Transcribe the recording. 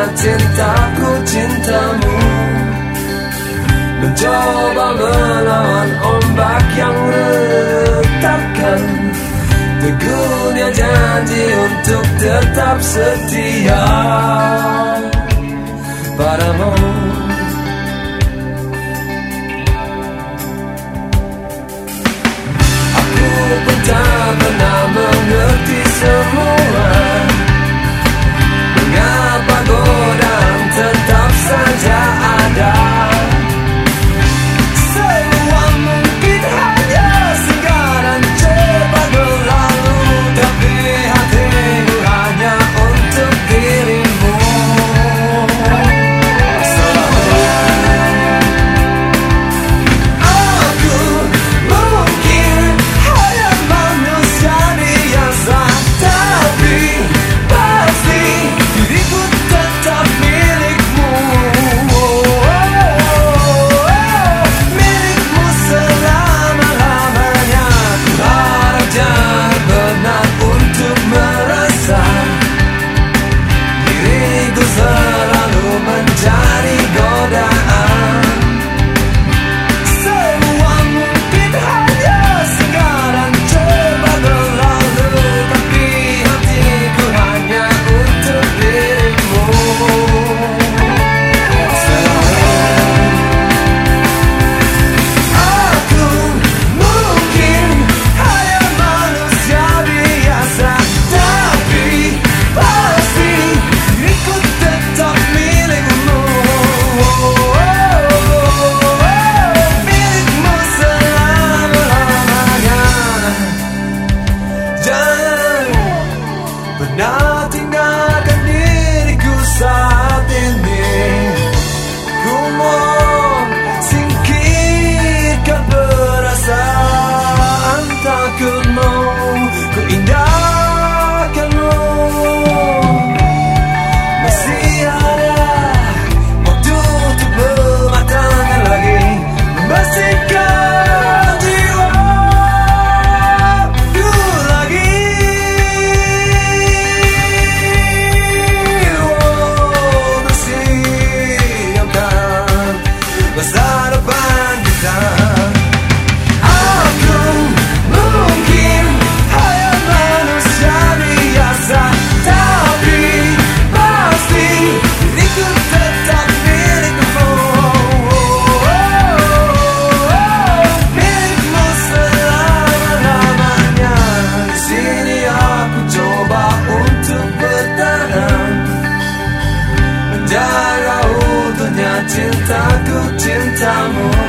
cintaku cintamu, mencoba melawan ombak yang retakkan. Teguhnya janji untuk tetap setia padamu. Aku pun tak pernah mengerti semua mengapa godaan tetap saja ada. Semua mungkin hanya singgah dan coba berlalu, tapi hatiku hanya untuk dirimu. Aku mungkin hanya manusia biasa, tapi pasti diriku tetap milikmu. Milikmu selama-lamanya. Harap jangan benar untuk merasa diriku selalu menjadi godaan. Semua mungkin hanya singgah dan coba berlalu, tapi hatiku hanya untuk dirimu. Aku mungkin hanya manusia biasa, tapi pasti diriku tetap milikmu. Milikmu selama-lamanya. Jangan pernah tinggalkan diriku saat ini. Ku mohon singkirkan perasaan, takut mau ku indahkanmu. Masih ada waktu untuk mematangkan lagi, membersihkan jiwaku lagi. Bersiapkan masa depan kita. Aku mungkin hanya manusia biasa, tapi pasti diriku tetap milikmu. Milikmu selama-lamanya. Di sini aku coba untuk bertahan, menjaga utuhnya cintaku cintamu.